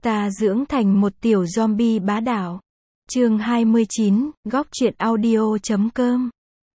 Ta dưỡng thành một tiểu zombie bá đạo. Chương 29, góc truyện audio.com.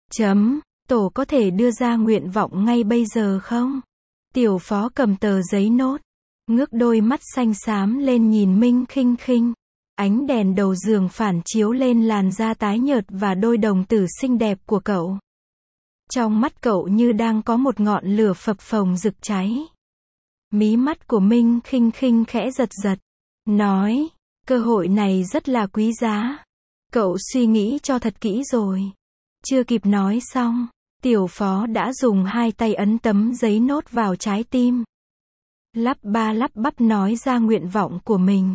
Tổ có thể đưa ra nguyện vọng ngay bây giờ không? Tiểu Phó cầm tờ giấy nốt, ngước đôi mắt xanh xám lên nhìn Minh Khinh Khinh. Ánh đèn đầu giường phản chiếu lên làn da tái nhợt và đôi đồng tử xinh đẹp của cậu. Trong mắt cậu như đang có một ngọn lửa phập phồng rực cháy. Mí mắt của Minh Khinh Khinh khẽ giật giật, nói, cơ hội này rất là quý giá. Cậu suy nghĩ cho thật kỹ rồi. Chưa kịp nói xong, Tiểu Phó đã dùng hai tay ấn tấm giấy nốt vào trái tim. Lắp ba lắp bắp nói ra nguyện vọng của mình.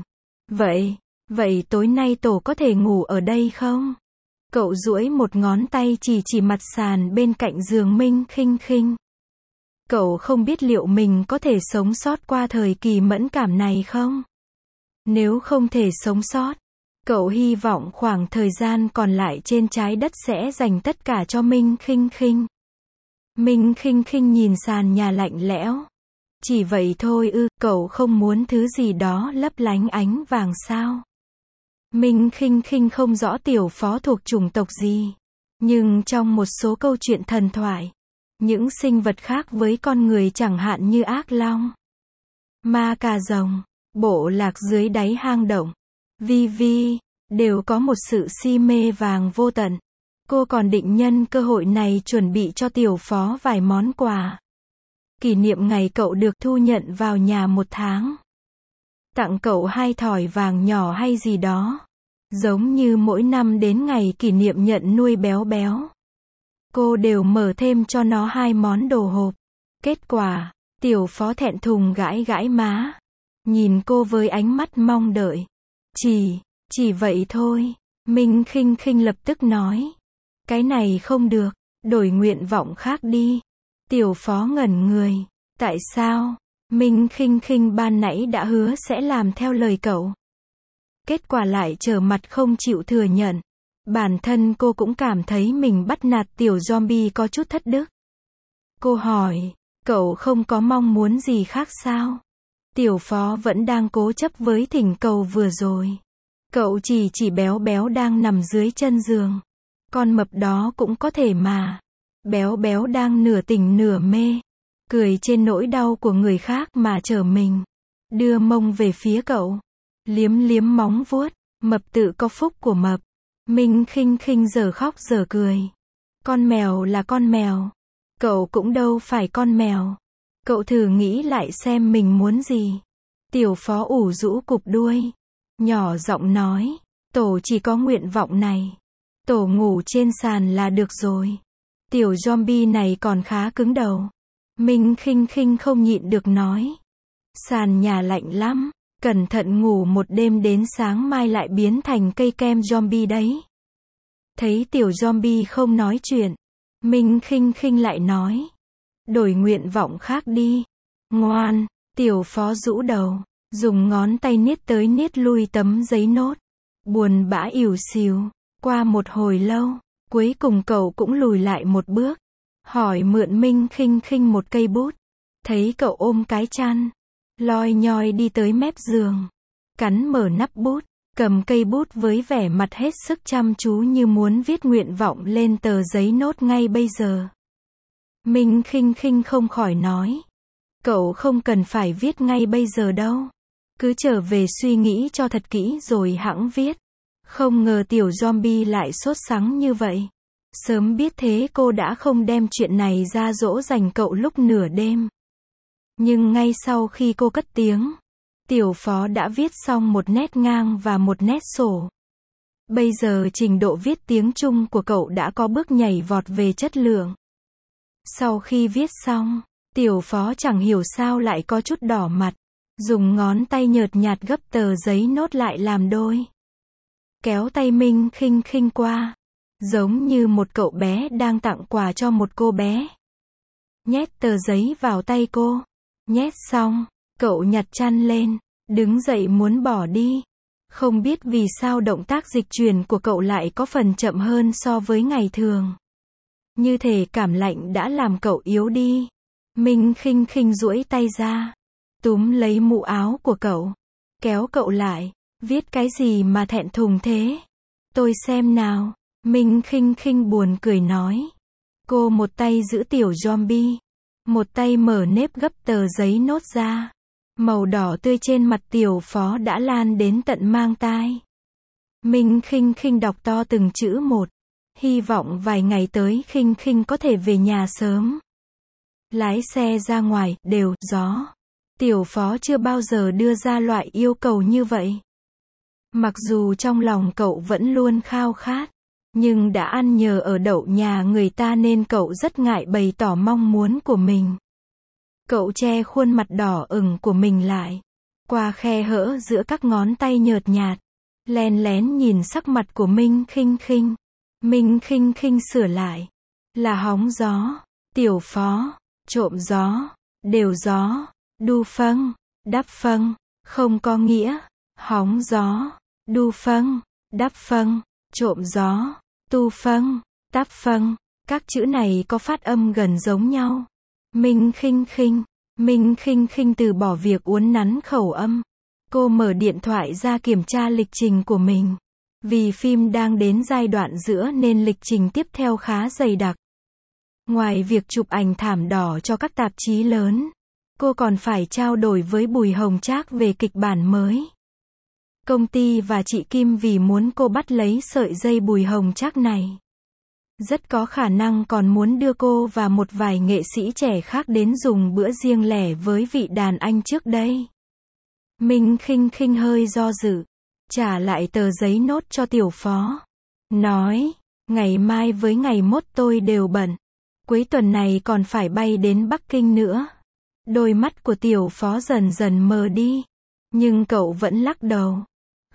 Vậy tối nay tổ có thể ngủ ở đây không? Cậu duỗi một ngón tay chỉ mặt sàn bên cạnh giường Minh Khinh Khinh. Cậu không biết liệu mình có thể sống sót qua thời kỳ mẫn cảm này không? Nếu không thể sống sót, cậu hy vọng khoảng thời gian còn lại trên trái đất sẽ dành tất cả cho Minh Khinh Khinh. Minh Khinh Khinh nhìn sàn nhà lạnh lẽo. Chỉ vậy thôi ư, cậu không muốn thứ gì đó lấp lánh ánh vàng sao? Minh Khinh Khinh không rõ Tiểu Phó thuộc chủng tộc gì. Nhưng trong một số câu chuyện thần thoại, những sinh vật khác với con người chẳng hạn như ác long, ma cà rồng, bộ lạc dưới đáy hang động, Vi, đều có một sự si mê vàng vô tận. Cô còn định nhân cơ hội này chuẩn bị cho Tiểu Phó vài món quà. Kỷ niệm ngày cậu được thu nhận vào nhà 1 tháng. Tặng cậu 2 thỏi vàng nhỏ hay gì đó. Giống như mỗi năm đến ngày kỷ niệm nhận nuôi béo béo, cô đều mở thêm cho nó 2 món đồ hộp. Kết quả, Tiểu Phó thẹn thùng gãi gãi má, nhìn cô với ánh mắt mong đợi. Chỉ vậy thôi. Minh Khinh Khinh lập tức nói, cái này không được, đổi nguyện vọng khác đi. Tiểu Phó ngẩn người. Tại sao? Minh Khinh Khinh ban nãy đã hứa sẽ làm theo lời cậu. Kết quả lại trở mặt không chịu thừa nhận. Bản thân cô cũng cảm thấy mình bắt nạt tiểu zombie có chút thất đức. Cô hỏi, cậu không có mong muốn gì khác sao? Tiểu Phó vẫn đang cố chấp với thỉnh cầu vừa rồi. Cậu chỉ béo béo đang nằm dưới chân giường. Con mập đó cũng có thể mà. Béo béo đang nửa tỉnh nửa mê, cười trên nỗi đau của người khác mà trở mình. Đưa mông về phía cậu, liếm móng vuốt. Mập tự có phúc của mập. Minh Khinh Khinh giờ khóc giờ cười. Con mèo là con mèo, cậu cũng đâu phải con mèo. Cậu thử nghĩ lại xem mình muốn gì. Tiểu Phó ủ rũ cụp đuôi, nhỏ giọng nói, tổ chỉ có nguyện vọng này. Tổ ngủ trên sàn là được rồi. Tiểu zombie này còn khá cứng đầu. Minh Khinh Khinh không nhịn được nói, sàn nhà lạnh lắm, cẩn thận ngủ một đêm đến sáng mai lại biến thành cây kem zombie đấy. Thấy tiểu zombie không nói chuyện, Minh Khinh Khinh lại nói, đổi nguyện vọng khác đi. Ngoan. Tiểu Phó rũ đầu, dùng ngón tay niết tới niết lui tấm giấy nốt. Buồn bã ỉu xìu. Qua một hồi lâu, cuối cùng cậu cũng lùi lại một bước, hỏi mượn Minh Khinh Khinh một cây bút. Thấy cậu ôm cái chăn, loi nhoi đi tới mép giường, cắn mở nắp bút, cầm cây bút với vẻ mặt hết sức chăm chú như muốn viết nguyện vọng lên tờ giấy nốt ngay bây giờ. Minh Khinh Khinh không khỏi nói, cậu không cần phải viết ngay bây giờ đâu. Cứ trở về suy nghĩ cho thật kỹ rồi hẵng viết. Không ngờ tiểu zombie lại sốt sắng như vậy. Sớm biết thế cô đã không đem chuyện này ra dỗ dành cậu lúc nửa đêm. Nhưng ngay sau khi cô cất tiếng, Tiểu Phó đã viết xong một nét ngang và một nét sổ. Bây giờ trình độ viết tiếng Trung của cậu đã có bước nhảy vọt về chất lượng. Sau khi viết xong, Tiểu Phó chẳng hiểu sao lại có chút đỏ mặt, dùng ngón tay nhợt nhạt gấp tờ giấy nốt lại làm đôi. Kéo tay Minh Khinh Khinh qua, giống như một cậu bé đang tặng quà cho một cô bé. Nhét tờ giấy vào tay cô. Nhét xong, cậu nhặt chăn lên, đứng dậy muốn bỏ đi. Không biết vì sao động tác dịch chuyển của cậu lại có phần chậm hơn so với ngày thường. Như thể cảm lạnh đã làm cậu yếu đi. Minh Khinh Khinh duỗi tay ra, túm lấy mũ áo của cậu, kéo cậu lại. Viết cái gì mà thẹn thùng thế? Tôi xem nào. Minh Khinh Khinh buồn cười nói. Cô một tay giữ tiểu zombie, một tay mở nếp gấp tờ giấy nốt ra. Màu đỏ tươi trên mặt tiểu phó đã lan đến tận mang tai. Minh Khinh Khinh đọc to từng chữ một. Hy vọng vài ngày tới Khinh Khinh có thể về nhà sớm. Lái xe ra ngoài, đều, gió. Tiểu phó chưa bao giờ đưa ra loại yêu cầu như vậy. Mặc dù trong lòng cậu vẫn luôn khao khát, nhưng đã ăn nhờ ở đậu nhà người ta nên cậu rất ngại bày tỏ mong muốn của mình. Cậu che khuôn mặt đỏ ửng của mình lại, qua khe hở giữa các ngón tay nhợt nhạt, len lén nhìn sắc mặt của Minh Khinh Khinh. Minh Khinh Khinh sửa lại. Là hóng gió, tiểu phó, trộm gió, đều gió, đu phăng, đắp phăng, không có nghĩa. Hóng gió, đu phăng, đắp phăng, trộm gió, tu phăng, táp phăng. Các chữ này có phát âm gần giống nhau. Minh Khinh Khinh từ bỏ việc uốn nắn khẩu âm. Cô mở điện thoại ra kiểm tra lịch trình của mình. Vì phim đang đến giai đoạn giữa nên lịch trình tiếp theo khá dày đặc. Ngoài việc chụp ảnh thảm đỏ cho các tạp chí lớn, cô còn phải trao đổi với Bùi Hồng Trác về kịch bản mới. Công ty và chị Kim vì muốn cô bắt lấy sợi dây Bùi Hồng Trác này. Rất có khả năng còn muốn đưa cô và một vài nghệ sĩ trẻ khác đến dùng bữa riêng lẻ với vị đàn anh trước đây. Minh Khinh Khinh hơi do dự, trả lại tờ giấy nốt cho tiểu phó. Nói, ngày mai với ngày mốt tôi đều bận. Cuối tuần này còn phải bay đến Bắc Kinh nữa. Đôi mắt của tiểu phó dần dần mờ đi. Nhưng cậu vẫn lắc đầu.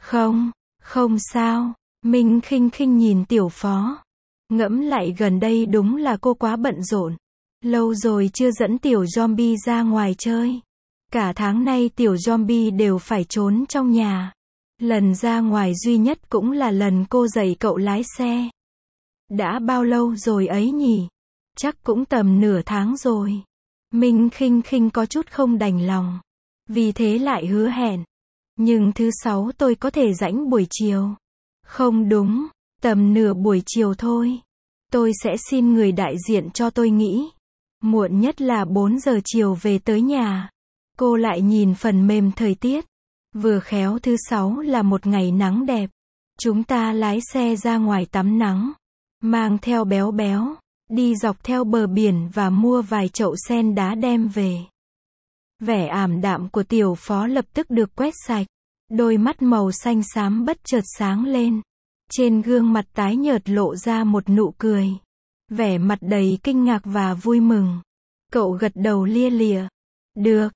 Không sao. Minh Khinh Khinh nhìn tiểu phó. Ngẫm lại gần đây đúng là cô quá bận rộn. Lâu rồi chưa dẫn tiểu zombie ra ngoài chơi. Cả tháng nay tiểu zombie đều phải trốn trong nhà. Lần ra ngoài duy nhất cũng là lần cô dạy cậu lái xe. Đã bao lâu rồi ấy nhỉ? Chắc cũng tầm nửa tháng rồi. Minh Khinh Khinh có chút không đành lòng. Vì thế lại hứa hẹn. Nhưng thứ sáu tôi có thể rảnh buổi chiều. Không đúng, tầm nửa buổi chiều thôi. Tôi sẽ xin người đại diện cho tôi nghỉ. Muộn nhất là 4 giờ chiều về tới nhà. Cô lại nhìn phần mềm thời tiết. Vừa khéo thứ sáu là một ngày nắng đẹp. Chúng ta lái xe ra ngoài tắm nắng. Mang theo béo béo. Đi dọc theo bờ biển và mua vài chậu sen đá đem về. Vẻ ảm đạm của tiểu phó lập tức được quét sạch. Đôi mắt màu xanh xám bất chợt sáng lên. Trên gương mặt tái nhợt lộ ra một nụ cười. Vẻ mặt đầy kinh ngạc và vui mừng. Cậu gật đầu lia lịa. Được,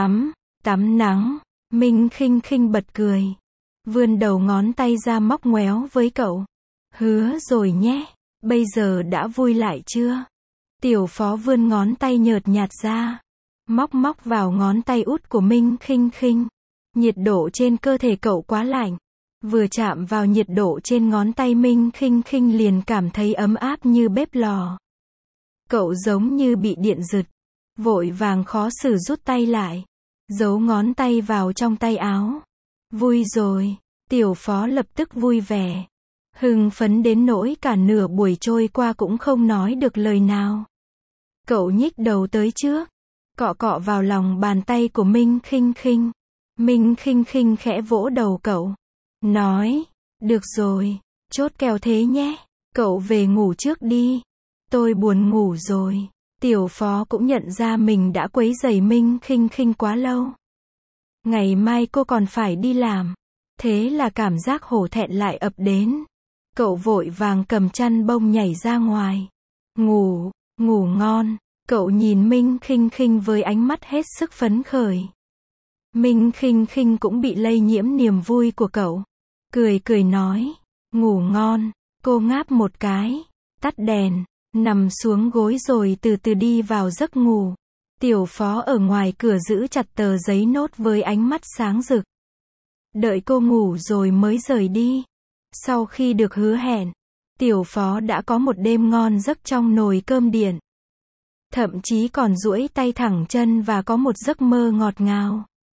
tắm nắng. Minh Khinh Khinh bật cười. Vươn đầu ngón tay ra móc ngoéo với cậu. Hứa rồi nhé. Bây giờ đã vui lại chưa? Tiểu phó vươn ngón tay nhợt nhạt ra. Móc vào ngón tay út của Minh Khinh Khinh. Nhiệt độ trên cơ thể cậu quá lạnh. Vừa chạm vào nhiệt độ trên ngón tay Minh Khinh Khinh liền cảm thấy ấm áp như bếp lò. Cậu giống như bị điện giật. Vội vàng khó xử rút tay lại. Giấu ngón tay vào trong tay áo. Vui rồi. Tiểu phó lập tức vui vẻ. Hưng phấn đến nỗi cả nửa buổi trôi qua cũng không nói được lời nào. Cậu nhích đầu tới trước. Cọ vào lòng bàn tay của Minh Khinh Khinh. Minh Khinh Khinh khẽ vỗ đầu cậu. Nói, được rồi, chốt kèo thế nhé. Cậu về ngủ trước đi. Tôi buồn ngủ rồi. Tiểu phó cũng nhận ra mình đã quấy rầy Minh Khinh Khinh quá lâu. Ngày mai cô còn phải đi làm. Thế là cảm giác hổ thẹn lại ập đến. Cậu vội vàng cầm chăn bông nhảy ra ngoài. Ngủ ngon. Cậu nhìn Minh Khinh Khinh với ánh mắt hết sức phấn khởi. Minh Khinh Khinh cũng bị lây nhiễm niềm vui của cậu. Cười nói. Ngủ ngon. Cô ngáp một cái. Tắt đèn. Nằm xuống gối rồi từ từ đi vào giấc ngủ. Tiểu phó ở ngoài cửa giữ chặt tờ giấy nốt với ánh mắt sáng rực. Đợi cô ngủ rồi mới rời đi. Sau khi được hứa hẹn, tiểu phó đã có một đêm ngon giấc trong nồi cơm điện. Thậm chí còn duỗi tay thẳng chân và có một giấc mơ ngọt ngào.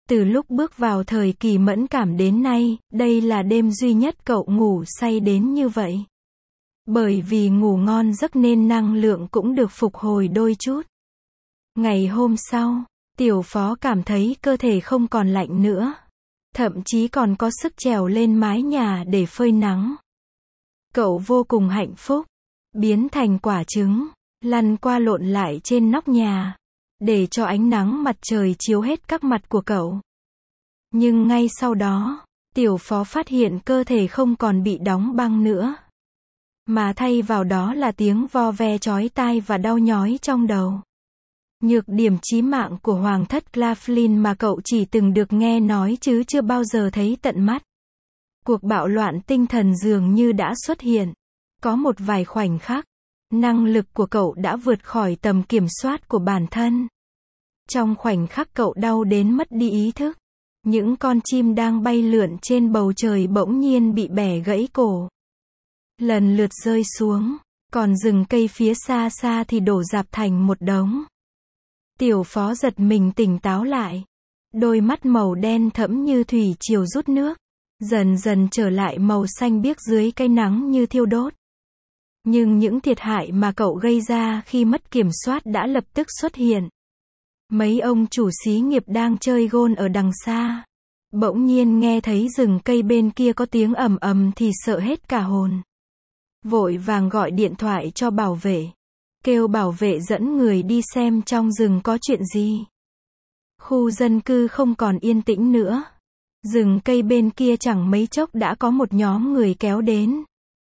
Từ lúc bước vào thời kỳ mẫn cảm đến nay, đây là đêm duy nhất cậu ngủ say đến như vậy. Bởi vì ngủ ngon giấc nên năng lượng cũng được phục hồi đôi chút. Ngày hôm sau, Tiểu Phó cảm thấy cơ thể không còn lạnh nữa. Thậm chí còn có sức trèo lên mái nhà để phơi nắng. Cậu vô cùng hạnh phúc. Biến thành quả trứng, lăn qua lộn lại trên nóc nhà. Để cho ánh nắng mặt trời chiếu hết các mặt của cậu. Nhưng ngay sau đó, Tiểu Phó phát hiện cơ thể không còn bị đóng băng nữa. Mà thay vào đó là tiếng vo ve chói tai và đau nhói trong đầu. Nhược điểm chí mạng của Hoàng thất Claflin mà cậu chỉ từng được nghe nói chứ chưa bao giờ thấy tận mắt. Cuộc bạo loạn tinh thần dường như đã xuất hiện. Có một vài khoảnh khắc, năng lực của cậu đã vượt khỏi tầm kiểm soát của bản thân. Trong khoảnh khắc cậu đau đến mất đi ý thức, những con chim đang bay lượn trên bầu trời bỗng nhiên bị bẻ gãy cổ. Lần lượt rơi xuống, còn rừng cây phía xa xa thì đổ rạp thành một đống. Tiểu Phó giật mình tỉnh táo lại. Đôi mắt màu đen thẫm như thủy triều rút nước, dần dần trở lại màu xanh biếc dưới cái nắng như thiêu đốt. Nhưng những thiệt hại mà cậu gây ra khi mất kiểm soát đã lập tức xuất hiện. Mấy ông chủ xí nghiệp đang chơi gôn ở đằng xa. Bỗng nhiên nghe thấy rừng cây bên kia có tiếng ầm ầm thì sợ hết cả hồn. Vội vàng gọi điện thoại cho bảo vệ. Kêu bảo vệ dẫn người đi xem trong rừng có chuyện gì. Khu dân cư không còn yên tĩnh nữa. Rừng cây bên kia chẳng mấy chốc đã có một nhóm người kéo đến.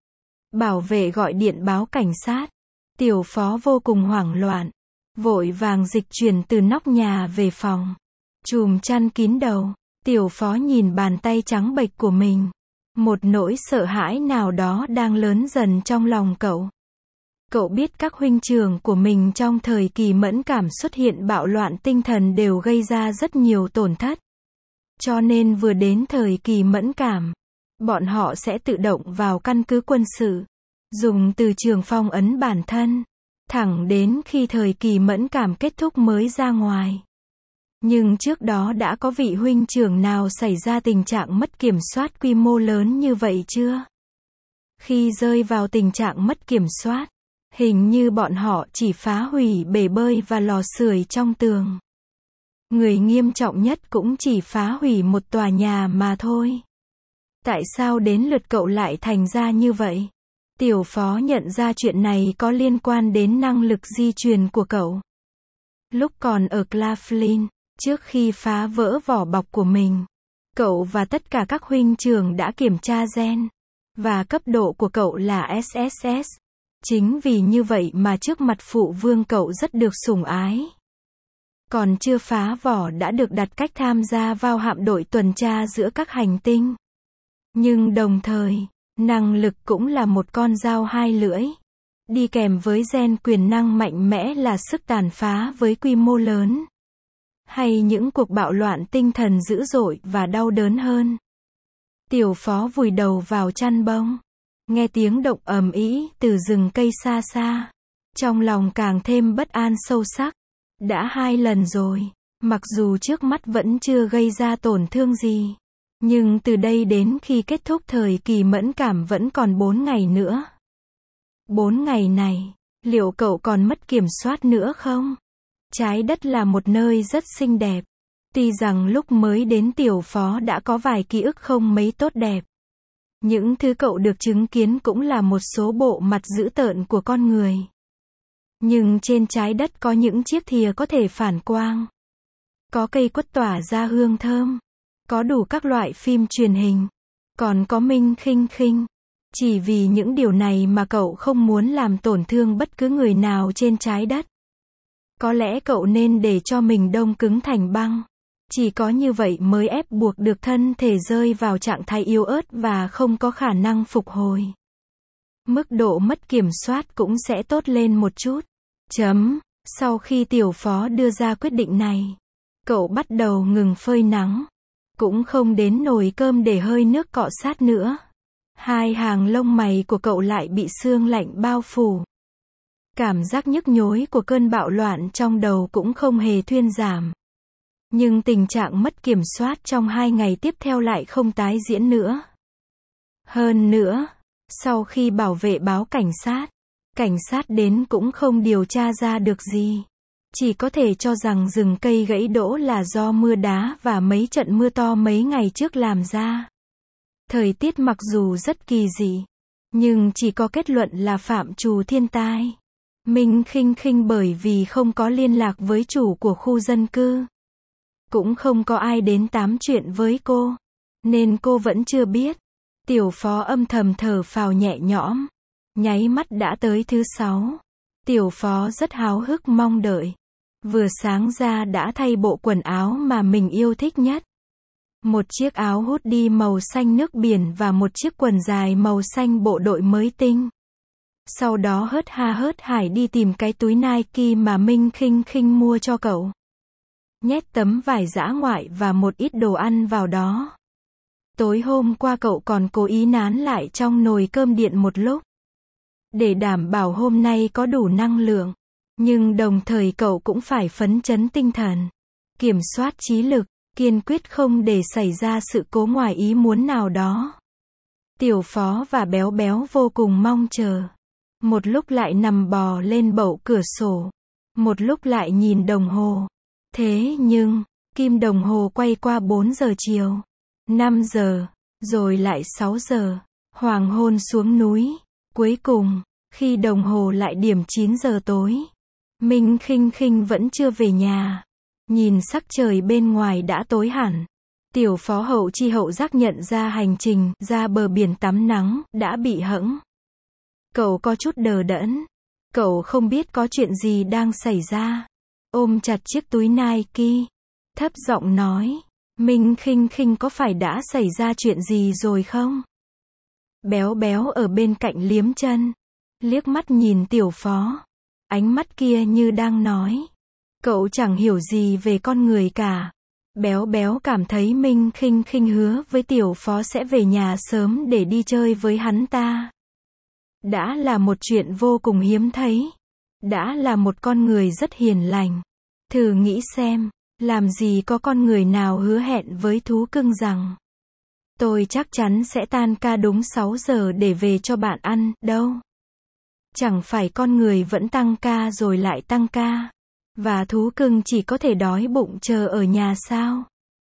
Bảo vệ gọi điện báo cảnh sát. Tiểu Phó vô cùng hoảng loạn. Vội vàng dịch chuyển từ nóc nhà về phòng. Chùm chăn kín đầu. Tiểu Phó nhìn bàn tay trắng bệch của mình. Một nỗi sợ hãi nào đó đang lớn dần trong lòng cậu. Cậu biết các huynh trưởng của mình trong thời kỳ mẫn cảm xuất hiện bạo loạn tinh thần đều gây ra rất nhiều tổn thất. Cho nên vừa đến thời kỳ mẫn cảm, bọn họ sẽ tự động vào căn cứ quân sự, dùng từ trường phong ấn bản thân, thẳng đến khi thời kỳ mẫn cảm kết thúc mới ra ngoài. Nhưng trước đó đã có vị huynh trưởng nào xảy ra tình trạng mất kiểm soát quy mô lớn như vậy chưa? Khi rơi vào tình trạng mất kiểm soát, hình như bọn họ chỉ phá hủy bể bơi và lò sưởi trong tường. Người nghiêm trọng nhất cũng chỉ phá hủy một tòa nhà mà thôi. Tại sao đến lượt cậu lại thành ra như vậy? Tiểu Phó nhận ra chuyện này có liên quan đến năng lực di truyền của cậu. Lúc còn ở Claflin, trước khi phá vỡ vỏ bọc của mình, cậu và tất cả các huynh trưởng đã kiểm tra gen. Và cấp độ của cậu là SSS. Chính vì như vậy mà trước mặt phụ vương cậu rất được sủng ái. Còn chưa phá vỏ đã được đặt cách tham gia vào hạm đội tuần tra giữa các hành tinh. Nhưng đồng thời, năng lực cũng là một con dao hai lưỡi. Đi kèm với gen quyền năng mạnh mẽ là sức tàn phá với quy mô lớn. Hay những cuộc bạo loạn tinh thần dữ dội và đau đớn hơn. Tiểu Phó vùi đầu vào chăn bông. Nghe tiếng động ầm ĩ từ rừng cây xa xa. Trong lòng càng thêm bất an sâu sắc. Đã 2 lần rồi. Mặc dù trước mắt vẫn chưa gây ra tổn thương gì. Nhưng từ đây đến khi kết thúc thời kỳ mẫn cảm vẫn còn 4 ngày nữa. 4 ngày này, liệu cậu còn mất kiểm soát nữa không? Trái đất là một nơi rất xinh đẹp. Tuy rằng lúc mới đến Tiểu Phó đã có vài ký ức không mấy tốt đẹp. Những thứ cậu được chứng kiến cũng là một số bộ mặt dữ tợn của con người. Nhưng trên trái đất có những chiếc thìa có thể phản quang. Có cây quất tỏa ra hương thơm. Có đủ các loại phim truyền hình. Còn có Minh Khinh Khinh. Chỉ vì những điều này mà cậu không muốn làm tổn thương bất cứ người nào trên trái đất. Có lẽ cậu nên để cho mình đông cứng thành băng. Chỉ có như vậy mới ép buộc được thân thể rơi vào trạng thái yếu ớt và không có khả năng phục hồi. Mức độ mất kiểm soát cũng sẽ tốt lên một chút. Sau khi Tiểu Phó đưa ra quyết định này, cậu bắt đầu ngừng phơi nắng. Cũng không đến nồi cơm để hơi nước cọ sát nữa. 2 hàng lông mày của cậu lại bị sương lạnh bao phủ. Cảm giác nhức nhối của cơn bạo loạn trong đầu cũng không hề thuyên giảm. Nhưng tình trạng mất kiểm soát trong 2 ngày tiếp theo lại không tái diễn nữa. Hơn nữa, sau khi bảo vệ báo cảnh sát đến cũng không điều tra ra được gì. Chỉ có thể cho rằng rừng cây gãy đổ là do mưa đá và mấy trận mưa to mấy ngày trước làm ra. Thời tiết mặc dù rất kỳ dị, nhưng chỉ có kết luận là phạm trù thiên tai. Minh Khinh Khinh bởi vì không có liên lạc với chủ của khu dân cư. Cũng không có ai đến tám chuyện với cô. Nên cô vẫn chưa biết. Tiểu Phó âm thầm thở phào nhẹ nhõm. Nháy mắt đã tới thứ 6. Tiểu Phó rất háo hức mong đợi. Vừa sáng ra đã thay bộ quần áo mà mình yêu thích nhất. Một chiếc áo hoodie màu xanh nước biển và một chiếc quần dài màu xanh bộ đội mới tinh. Sau đó hớt ha hớt hải đi tìm cái túi Nike mà Minh Khinh Khinh mua cho cậu. Nhét tấm vải dã ngoại và một ít đồ ăn vào đó. Tối hôm qua cậu còn cố ý nán lại trong nồi cơm điện một lúc. Để đảm bảo hôm nay có đủ năng lượng. Nhưng đồng thời cậu cũng phải phấn chấn tinh thần. Kiểm soát trí lực, kiên quyết không để xảy ra sự cố ngoài ý muốn nào đó. Tiểu Phó và Béo Béo vô cùng mong chờ. Một lúc lại nằm bò lên bậu cửa sổ. Một lúc lại nhìn đồng hồ. Thế nhưng, kim đồng hồ quay qua 4 giờ chiều, 5 giờ, rồi lại 6 giờ. Hoàng hôn xuống núi. Cuối cùng, khi đồng hồ lại điểm 9 giờ tối, Minh Khinh Khinh vẫn chưa về nhà. Nhìn sắc trời bên ngoài đã tối hẳn. Tiểu Phó hậu chi hậu giác nhận ra hành trình ra bờ biển tắm nắng đã bị hẫng. Cậu có chút đờ đẫn. Cậu không biết có chuyện gì đang xảy ra. Ôm chặt chiếc túi Nike, thấp giọng nói, Minh Khinh Khinh có phải đã xảy ra chuyện gì rồi không? Béo Béo ở bên cạnh liếm chân, liếc mắt nhìn Tiểu Phó. Ánh mắt kia như đang nói, cậu chẳng hiểu gì về con người cả. Béo Béo cảm thấy Minh Khinh Khinh hứa với Tiểu Phó sẽ về nhà sớm để đi chơi với hắn ta. Đã là một chuyện vô cùng hiếm thấy. Đã là một con người rất hiền lành. Thử nghĩ xem, làm gì có con người nào hứa hẹn với thú cưng rằng tôi chắc chắn sẽ tan ca đúng 6 giờ để về cho bạn ăn, đâu. Chẳng phải con người vẫn tăng ca rồi lại tăng ca. Và thú cưng chỉ có thể đói bụng chờ ở nhà sao?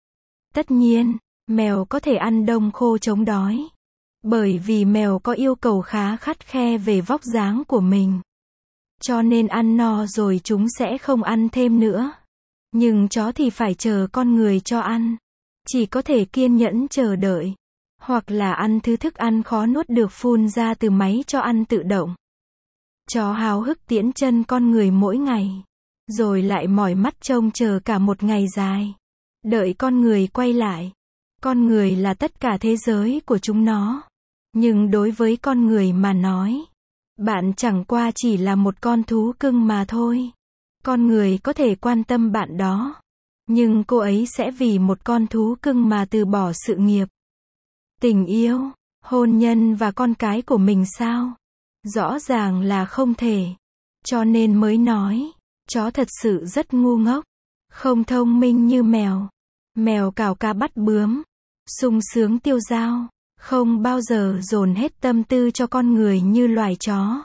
Tất nhiên, mèo có thể ăn đông khô chống đói. Bởi vì mèo có yêu cầu khá khắt khe về vóc dáng của mình. Cho nên ăn no rồi chúng sẽ không ăn thêm nữa. Nhưng chó thì phải chờ con người cho ăn. Chỉ có thể kiên nhẫn chờ đợi. Hoặc là ăn thứ thức ăn khó nuốt được phun ra từ máy cho ăn tự động. Chó háo hức tiễn chân con người mỗi ngày. Rồi lại mỏi mắt trông chờ cả một ngày dài. Đợi con người quay lại. Con người là tất cả thế giới của chúng nó. Nhưng đối với con người mà nói, bạn chẳng qua chỉ là một con thú cưng mà thôi. Con người có thể quan tâm bạn đó. Nhưng cô ấy sẽ vì một con thú cưng mà từ bỏ sự nghiệp, tình yêu, hôn nhân và con cái của mình sao? Rõ ràng là không thể. Cho nên mới nói, chó thật sự rất ngu ngốc. Không thông minh như mèo. Mèo cào cá bắt bướm. Sung sướng tiêu dao. Không bao giờ dồn hết tâm tư cho con người như loài chó.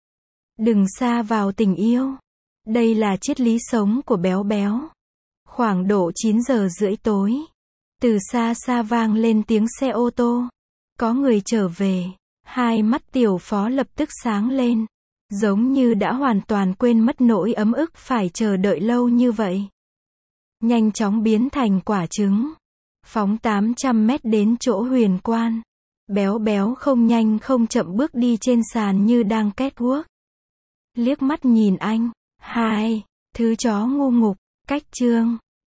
Đừng sa vào tình yêu. Đây là triết lý sống của Béo Béo. Khoảng độ 9 giờ rưỡi tối. Từ xa xa vang lên tiếng xe ô tô. Có người trở về. Hai mắt Tiểu Phó lập tức sáng lên. Giống như đã hoàn toàn quên mất nỗi ấm ức phải chờ đợi lâu như vậy. Nhanh chóng biến thành quả trứng. Phóng 800 mét đến chỗ Huyền Quan. Béo Béo không nhanh không chậm bước đi trên sàn như đang catwalk. Liếc mắt nhìn anh. Hai, thứ chó ngu ngục. Cách chương